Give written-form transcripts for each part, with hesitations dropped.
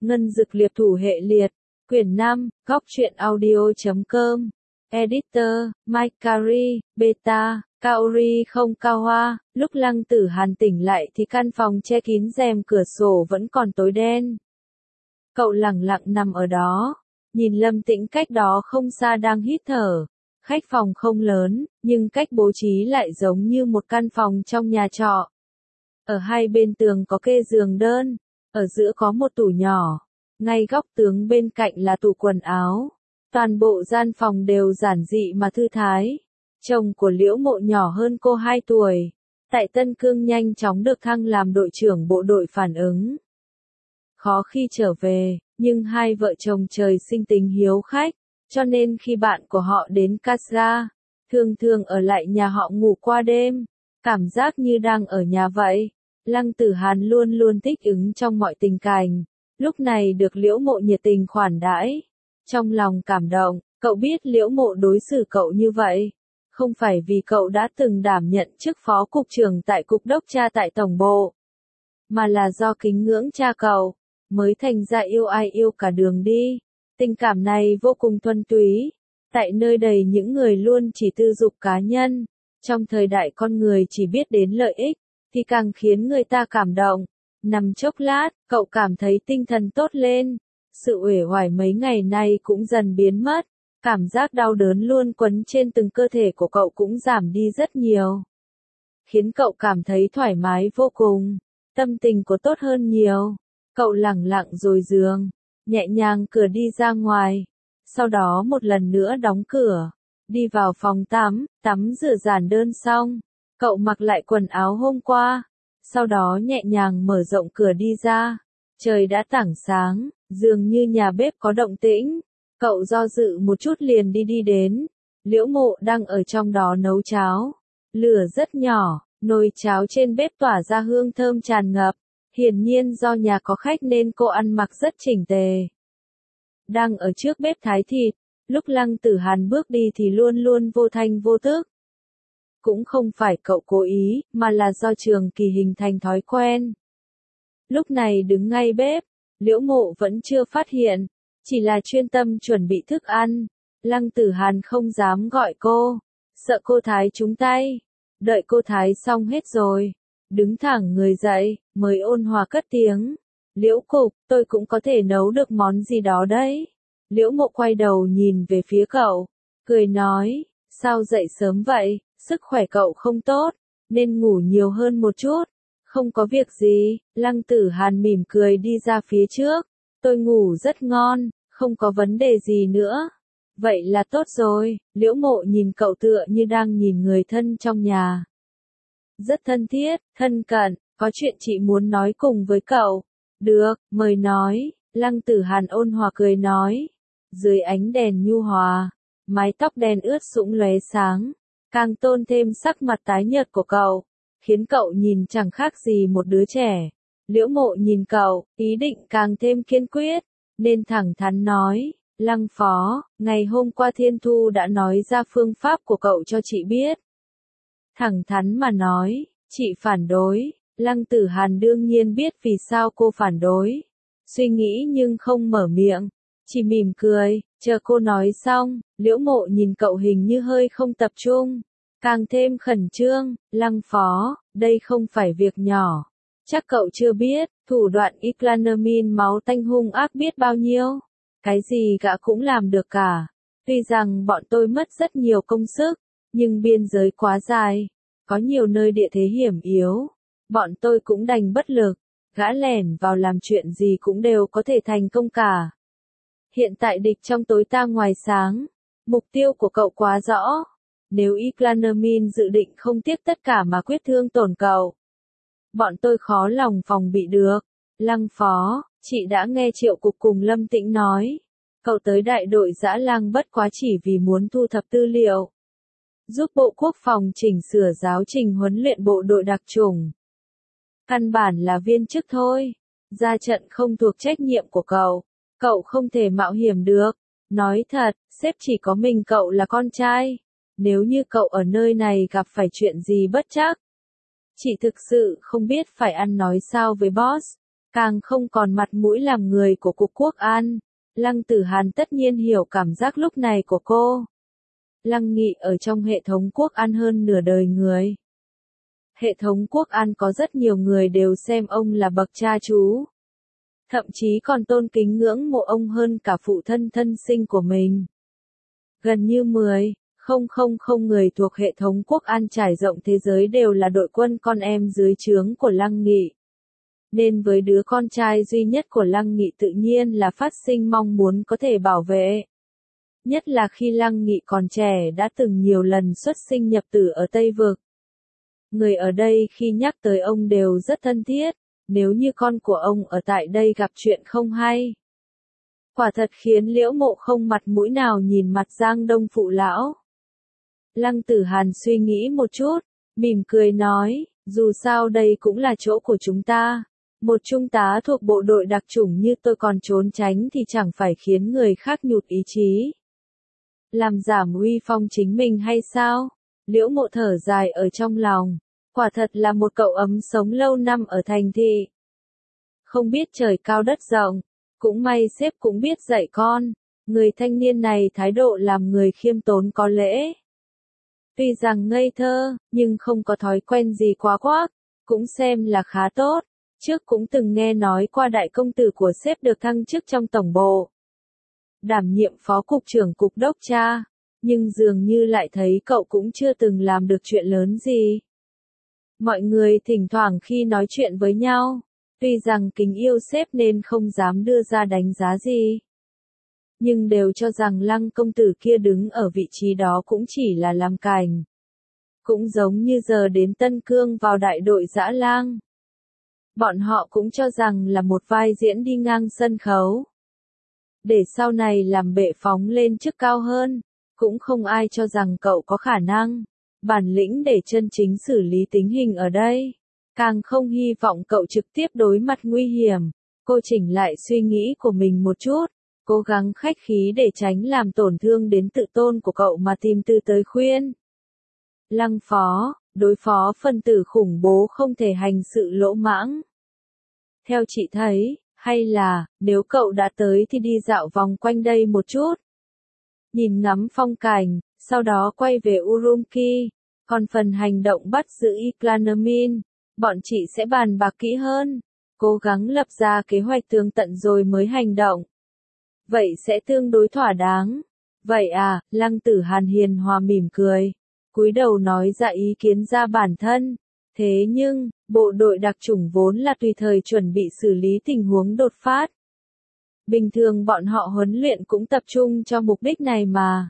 Ngân Dực Liệp Thủ Hệ Liệt, Quyển 5, Góc truyện audio.com, Editor, Mike Carey, Beta, Kaori không Cao Hoa. Lúc Lăng Tử Hàn tỉnh lại thì căn phòng che kín rèm cửa sổ vẫn còn tối đen. Cậu lẳng lặng nằm ở đó, nhìn Lâm Tĩnh cách đó không xa đang hít thở. Khách phòng không lớn, nhưng cách bố trí lại giống như một căn phòng trong nhà trọ. Ở hai bên tường có kê giường đơn, ở giữa có một tủ nhỏ, ngay góc tường bên cạnh là tủ quần áo. Toàn bộ gian phòng đều giản dị mà thư thái. Chồng của Liễu Mộ nhỏ hơn cô 2 tuổi. Tại Tân Cương nhanh chóng được thăng làm đội trưởng bộ đội phản ứng. Khó khi trở về, nhưng hai vợ chồng trời sinh tính hiếu khách, cho nên khi bạn của họ đến Casra, thường thường ở lại nhà họ ngủ qua đêm, cảm giác như đang ở nhà vậy. Lăng Tử Hàn luôn luôn thích ứng trong mọi tình cảnh, lúc này được Liễu Mộ nhiệt tình khoản đãi. Trong lòng cảm động, cậu biết Liễu Mộ đối xử cậu như vậy, không phải vì cậu đã từng đảm nhận chức phó cục trưởng tại cục đốc tra tại tổng bộ, mà là do kính ngưỡng cha cậu, mới thành ra yêu ai yêu cả đường đi. Tình cảm này vô cùng thuần túy, tại nơi đầy những người luôn chỉ tư dục cá nhân, trong thời đại con người chỉ biết đến lợi ích, thì càng khiến người ta cảm động. Nằm chốc lát, cậu cảm thấy tinh thần tốt lên, sự uể oải mấy ngày nay cũng dần biến mất, cảm giác đau đớn luôn quấn trên từng cơ thể của cậu cũng giảm đi rất nhiều, khiến cậu cảm thấy thoải mái vô cùng, tâm tình có tốt hơn nhiều. Cậu lẳng lặng rồi giường, nhẹ nhàng cửa đi ra ngoài, sau đó một lần nữa đóng cửa, đi vào phòng tắm rửa giản đơn xong, cậu mặc lại quần áo hôm qua, sau đó nhẹ nhàng mở rộng cửa đi ra. Trời đã tảng sáng, dường như nhà bếp có động tĩnh, cậu do dự một chút liền đi đến. Liễu Mộ đang ở trong đó nấu cháo, lửa rất nhỏ, nồi cháo trên bếp tỏa ra hương thơm tràn ngập. Hiển nhiên do nhà có khách nên cô ăn mặc rất chỉnh tề. Đang ở trước bếp thái thịt, lúc Lăng Tử Hàn bước đi thì luôn luôn vô thanh vô tức. Cũng không phải cậu cố ý, mà là do trường kỳ hình thành thói quen. Lúc này đứng ngay bếp, Liễu Mộ vẫn chưa phát hiện, chỉ là chuyên tâm chuẩn bị thức ăn. Lăng Tử Hàn không dám gọi cô, sợ cô thái trúng tay. Đợi cô thái xong hết rồi, đứng thẳng người dậy, mới ôn hòa cất tiếng. Liễu Cục, tôi cũng có thể nấu được món gì đó đấy. Liễu Mộ quay đầu nhìn về phía cậu, cười nói, sao dậy sớm vậy, sức khỏe cậu không tốt, nên ngủ nhiều hơn một chút. Không có việc gì, Lăng Tử Hàn mỉm cười đi ra phía trước. Tôi ngủ rất ngon, không có vấn đề gì nữa. Vậy là tốt rồi. Liễu Mộ nhìn cậu tựa như đang nhìn người thân trong nhà. Rất thân thiết, thân cận, có chuyện chị muốn nói cùng với cậu. Được, mời nói. Lăng Tử Hàn ôn hòa cười nói. Dưới ánh đèn nhu hòa, mái tóc đen ướt sũng lóe sáng, càng tôn thêm sắc mặt tái nhợt của cậu, khiến cậu nhìn chẳng khác gì một đứa trẻ. Liễu Mộ nhìn cậu, ý định càng thêm kiên quyết, nên thẳng thắn nói, Lăng phó, ngày hôm qua Thiên Thu đã nói ra phương pháp của cậu cho chị biết. Thẳng thắn mà nói, chị phản đối. Lăng Tử Hàn đương nhiên biết vì sao cô phản đối. Suy nghĩ nhưng không mở miệng, chỉ mỉm cười, chờ cô nói xong. Liễu Mộ nhìn cậu hình như hơi không tập trung, càng thêm khẩn trương. Lăng phó, đây không phải việc nhỏ. Chắc cậu chưa biết, thủ đoạn Iclanamin máu tanh hung ác biết bao nhiêu. Cái gì gã cũng làm được cả. Tuy rằng bọn tôi mất rất nhiều công sức, nhưng biên giới quá dài, có nhiều nơi địa thế hiểm yếu, bọn tôi cũng đành bất lực. Gã lẻn vào làm chuyện gì cũng đều có thể thành công cả. Hiện tại địch trong tối tăm ngoài sáng, mục tiêu của cậu quá rõ. Nếu Iclanamin dự định không tiếc tất cả mà quyết thương tổn cậu, bọn tôi khó lòng phòng bị được. Lăng phó, chị đã nghe Triệu Cục cùng Lâm Tĩnh nói, cậu tới đại đội Dã Lang bất quá chỉ vì muốn thu thập tư liệu, giúp Bộ Quốc phòng chỉnh sửa giáo trình huấn luyện bộ đội đặc chủng. Căn bản là viên chức thôi. Ra trận không thuộc trách nhiệm của cậu không thể mạo hiểm được. Nói thật, sếp chỉ có mình cậu là con trai. Nếu như cậu ở nơi này gặp phải chuyện gì bất trắc, chị thực sự không biết phải ăn nói sao với boss. càng không còn mặt mũi làm người của Cục Quốc an. Lăng Tử Hàn tất nhiên hiểu cảm giác lúc này của cô. Lăng Nghị ở trong hệ thống Quốc an hơn nửa đời người. Hệ thống Quốc an có rất nhiều người đều xem ông là bậc cha chú. Thậm chí còn tôn kính ngưỡng mộ ông hơn cả phụ thân thân sinh của mình. Gần như 10,000 người thuộc hệ thống Quốc an trải rộng thế giới đều là đội quân con em dưới trướng của Lăng Nghị. Nên với đứa con trai duy nhất của Lăng Nghị tự nhiên là phát sinh mong muốn có thể bảo vệ. Nhất là khi Lăng Nghị còn trẻ đã từng nhiều lần xuất sinh nhập tử ở Tây Vực. Người ở đây khi nhắc tới ông đều rất thân thiết, nếu như con của ông ở tại đây gặp chuyện không hay. Quả thật khiến Liễu Mộ không mặt mũi nào nhìn mặt Giang Đông phụ lão. Lăng Tử Hàn suy nghĩ một chút, mỉm cười nói, dù sao đây cũng là chỗ của chúng ta. Một trung tá thuộc bộ đội đặc chủng như tôi còn trốn tránh thì chẳng phải khiến người khác nhụt ý chí. Làm giảm uy phong chính mình hay sao? Liễu Mộ thở dài ở trong lòng. Quả thật là một cậu ấm sống lâu năm ở thành thị. Không biết trời cao đất rộng. Cũng may sếp cũng biết dạy con. Người thanh niên này thái độ làm người khiêm tốn có lễ. Tuy rằng ngây thơ, nhưng không có thói quen gì quá quắc. Cũng xem là khá tốt. Trước cũng từng nghe nói qua đại công tử của sếp được thăng chức trong tổng bộ. Đảm nhiệm phó cục trưởng cục đốc tra. Nhưng dường như lại thấy cậu cũng chưa từng làm được chuyện lớn gì. Mọi người thỉnh thoảng khi nói chuyện với nhau, tuy rằng kính yêu sếp nên không dám đưa ra đánh giá gì. Nhưng đều cho rằng Lăng công tử kia đứng ở vị trí đó cũng chỉ là làm cành. Cũng giống như giờ đến Tân Cương vào đại đội dã lang. Bọn họ cũng cho rằng là một vai diễn đi ngang sân khấu. Để sau này làm bệ phóng lên chức cao hơn, cũng không ai cho rằng cậu có khả năng, bản lĩnh để chân chính xử lý tình hình ở đây. Càng không hy vọng cậu trực tiếp đối mặt nguy hiểm. Cô chỉnh lại suy nghĩ của mình một chút, cố gắng khách khí để tránh làm tổn thương đến tự tôn của cậu mà tìm từ tới khuyên. Lăng phó, đối phó phân tử khủng bố không thể hành sự lỗ mãng. Theo chị thấy, hay là, nếu cậu đã tới thì đi dạo vòng quanh đây một chút. Nhìn ngắm phong cảnh, sau đó quay về Urumqi. Còn phần hành động bắt giữ Ikhlamin, bọn chị sẽ bàn bạc kỹ hơn. Cố gắng lập ra kế hoạch tường tận rồi mới hành động. Vậy sẽ tương đối thỏa đáng. Vậy à, Lăng Tử Hàn hiền hòa mỉm cười. Cúi đầu nói ra ý kiến ra bản thân. Thế nhưng, bộ đội đặc chủng vốn là tùy thời chuẩn bị xử lý tình huống đột phát. Bình thường bọn họ huấn luyện cũng tập trung cho mục đích này mà.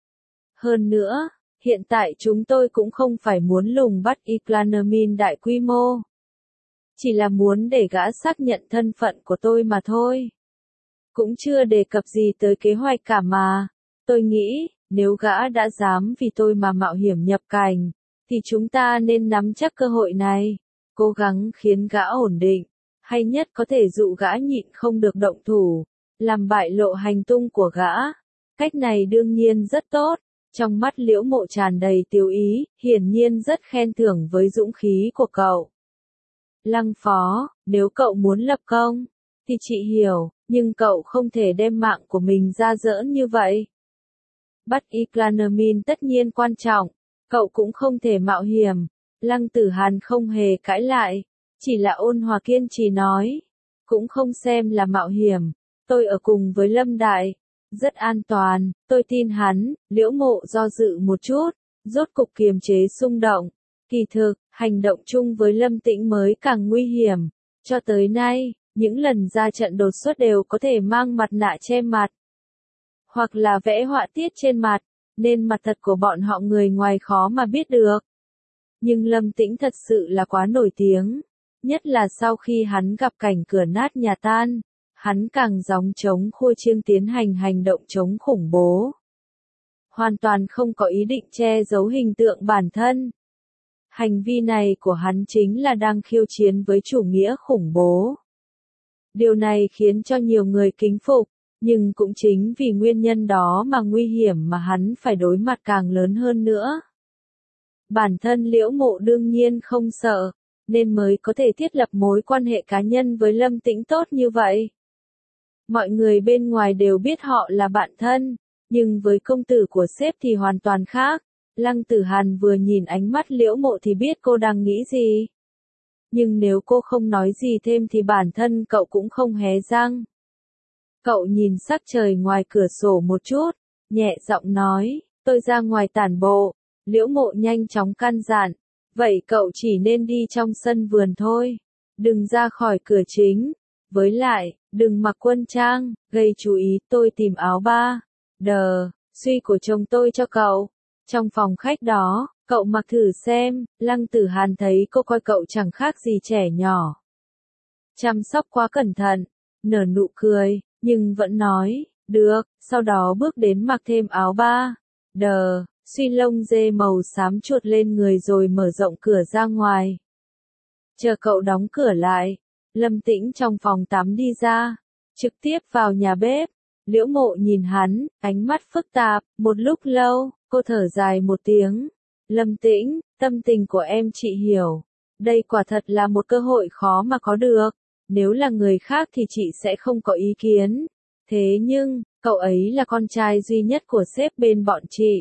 Hơn nữa, hiện tại chúng tôi cũng không phải muốn lùng bắt Ikhlamin đại quy mô. Chỉ là muốn để gã xác nhận thân phận của tôi mà thôi. Cũng chưa đề cập gì tới kế hoạch cả mà. Tôi nghĩ, nếu gã đã dám vì tôi mà mạo hiểm nhập cảnh, thì chúng ta nên nắm chắc cơ hội này, cố gắng khiến gã ổn định, hay nhất có thể dụ gã nhịn không được động thủ, làm bại lộ hành tung của gã. Cách này đương nhiên rất tốt. Trong mắt Liễu Mộ tràn đầy tiêu ý, hiển nhiên rất khen thưởng với dũng khí của cậu. Lăng phó, nếu cậu muốn lập công, thì chị hiểu, nhưng cậu không thể đem mạng của mình ra giỡn như vậy. Bắt Ikhlamin tất nhiên quan trọng, cậu cũng không thể mạo hiểm. Lăng Tử Hàn không hề cãi lại, chỉ là ôn hòa kiên trì nói. Cũng không xem là mạo hiểm, tôi ở cùng với Lâm Đại. Rất an toàn, tôi tin hắn. Liễu Mộ do dự một chút, rốt cục kiềm chế xung động. Kỳ thực, hành động chung với Lâm Tĩnh mới càng nguy hiểm. Cho tới nay, những lần ra trận đột xuất đều có thể mang mặt nạ che mặt. Hoặc là vẽ họa tiết trên mặt, nên mặt thật của bọn họ người ngoài khó mà biết được. Nhưng Lâm Tĩnh thật sự là quá nổi tiếng. Nhất là sau khi hắn gặp cảnh cửa nát nhà tan. Hắn càng gióng trống khua chiêng tiến hành hành động chống khủng bố. Hoàn toàn không có ý định che giấu hình tượng bản thân. Hành vi này của hắn chính là đang khiêu chiến với chủ nghĩa khủng bố. Điều này khiến cho nhiều người kính phục, nhưng cũng chính vì nguyên nhân đó mà nguy hiểm mà hắn phải đối mặt càng lớn hơn nữa. Bản thân Liễu Mộ đương nhiên không sợ, nên mới có thể thiết lập mối quan hệ cá nhân với Lâm Tĩnh tốt như vậy. Mọi người bên ngoài đều biết họ là bạn thân, nhưng với công tử của sếp thì hoàn toàn khác. Lăng Tử Hàn vừa nhìn ánh mắt Liễu Mộ thì biết cô đang nghĩ gì. Nhưng nếu cô không nói gì thêm thì bản thân cậu cũng không hé răng. Cậu nhìn sắc trời ngoài cửa sổ một chút, nhẹ giọng nói, tôi ra ngoài tản bộ. Liễu Mộ nhanh chóng căn dặn, vậy cậu chỉ nên đi trong sân vườn thôi, đừng ra khỏi cửa chính. Với lại, đừng mặc quân trang, gây chú ý. Tôi tìm áo ba đờ suy của chồng tôi cho cậu. Trong phòng khách đó, cậu mặc thử xem. Lăng Tử Hàn thấy cô coi cậu chẳng khác gì trẻ nhỏ. Chăm sóc quá cẩn thận, nở nụ cười, nhưng vẫn nói, được, sau đó bước đến mặc thêm áo ba đờ suy lông dê màu xám chuột lên người rồi mở rộng cửa ra ngoài. Chờ cậu đóng cửa lại, Lâm Tĩnh trong phòng tắm đi ra, trực tiếp vào nhà bếp. Liễu Mộ nhìn hắn, ánh mắt phức tạp. Một lúc lâu, cô thở dài một tiếng. Lâm Tĩnh, tâm tình của em chị hiểu. Đây quả thật là một cơ hội khó mà có được. Nếu là người khác thì chị sẽ không có ý kiến. Thế nhưng, cậu ấy là con trai duy nhất của sếp bên bọn chị.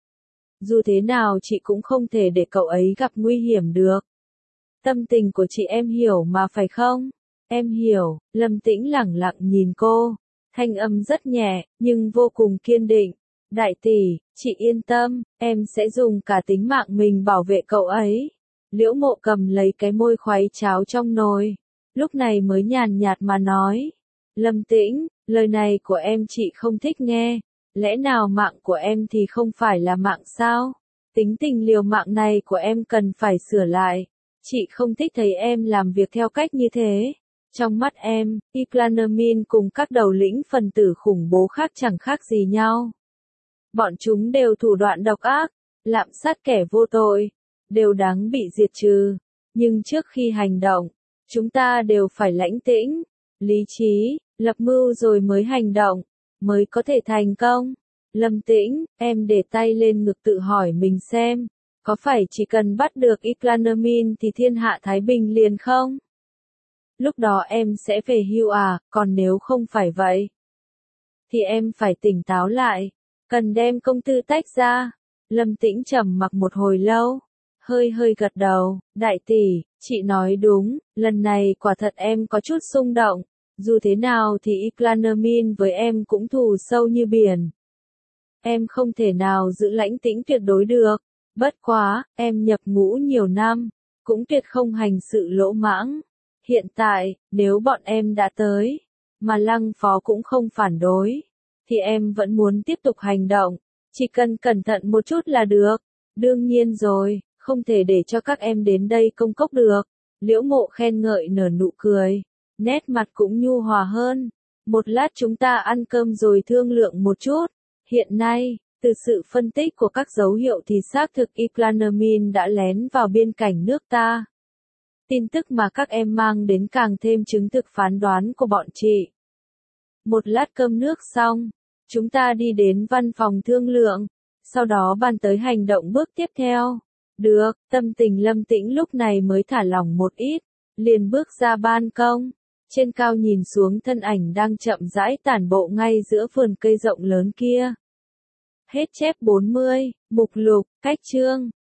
Dù thế nào chị cũng không thể để cậu ấy gặp nguy hiểm được. Tâm tình của chị em hiểu mà phải không? Em hiểu. Lâm Tĩnh lẳng lặng nhìn cô. Thanh âm rất nhẹ, nhưng vô cùng kiên định. Đại tỷ, chị yên tâm, em sẽ dùng cả tính mạng mình bảo vệ cậu ấy. Liễu Mộ cầm lấy cái môi khuấy cháo trong nồi. Lúc này mới nhàn nhạt mà nói. Lâm Tĩnh, lời này của em chị không thích nghe. Lẽ nào mạng của em thì không phải là mạng sao? Tính tình liều mạng này của em cần phải sửa lại. Chị không thích thấy em làm việc theo cách như thế. Trong mắt em, Iclanamin cùng các đầu lĩnh phần tử khủng bố khác chẳng khác gì nhau. Bọn chúng đều thủ đoạn độc ác, lạm sát kẻ vô tội, đều đáng bị diệt trừ. Nhưng trước khi hành động, chúng ta đều phải lãnh tĩnh, lý trí, lập mưu rồi mới hành động, mới có thể thành công. Lâm Tĩnh, em để tay lên ngực tự hỏi mình xem, có phải chỉ cần bắt được Iclanamin thì thiên hạ thái bình liền không? Lúc đó em sẽ về hưu à, còn nếu không phải vậy, thì em phải tỉnh táo lại, cần đem công tư tách ra. Lâm Tĩnh trầm mặc một hồi lâu, hơi gật đầu, đại tỷ, chị nói đúng, lần này quả thật em có chút xung động, dù thế nào thì Iclanamin với em cũng thù sâu như biển. Em không thể nào giữ lãnh tĩnh tuyệt đối được, bất quá, em nhập ngũ nhiều năm, cũng tuyệt không hành sự lỗ mãng. Hiện tại, nếu bọn em đã tới, mà Lăng phó cũng không phản đối, thì em vẫn muốn tiếp tục hành động, chỉ cần cẩn thận một chút là được. Đương nhiên rồi, không thể để cho các em đến đây công cốc được. Liễu Mộ khen ngợi nở nụ cười, nét mặt cũng nhu hòa hơn. Một lát chúng ta ăn cơm rồi thương lượng một chút. Hiện nay, từ sự phân tích của các dấu hiệu thì xác thực Iclanamin đã lén vào biên cảnh nước ta. Tin tức mà các em mang đến càng thêm chứng thực phán đoán của bọn chị. Một lát cơm nước xong, chúng ta đi đến văn phòng thương lượng, sau đó bàn tới hành động bước tiếp theo. Được, tâm tình Lâm Tĩnh lúc này mới thả lỏng một ít, liền bước ra ban công. Trên cao nhìn xuống thân ảnh đang chậm rãi tản bộ ngay giữa vườn cây rộng lớn kia. Hết chép 40, mục lục, cách chương.